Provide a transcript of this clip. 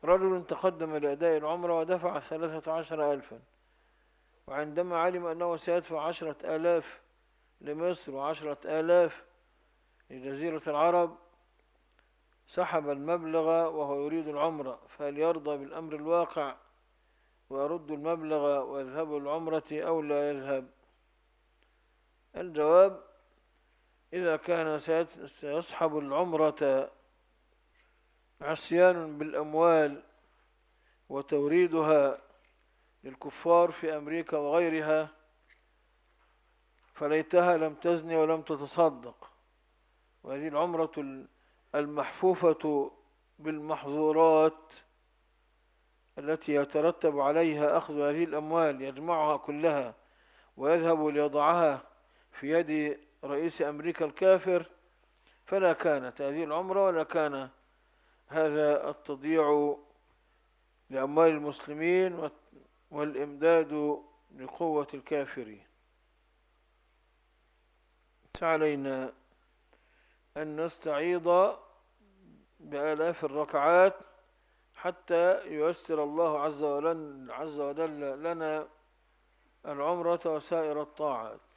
رجل تقدم لأداء العمرة ودفع 13,000، وعندما علم أنه سيدفع 10,000 لمصر و10,000 لجزيرة العرب سحب المبلغ وهو يريد العمرة، فهل يرضى بالأمر الواقع ويرد المبلغ ويذهب للعمرة أو لا يذهب؟ الجواب: إذا كان سيصحب العمرة عصيان بالأموال وتوريدها للكفار في أمريكا وغيرها فليتها لم تزني ولم تتصدق، وهذه العمرة المحفوفة بالمحظورات التي يترتب عليها أخذ هذه الأموال يجمعها كلها ويذهب ليضعها في يد رئيس أمريكا الكافر، فلا كانت هذه العمرة ولا كان هذا التضييع لأموال المسلمين والإمداد لقوة الكافرين. علينا أن نستعيض بآلاف الركعات حتى ييسر الله عز وجل لنا العمرة وسائر الطاعات.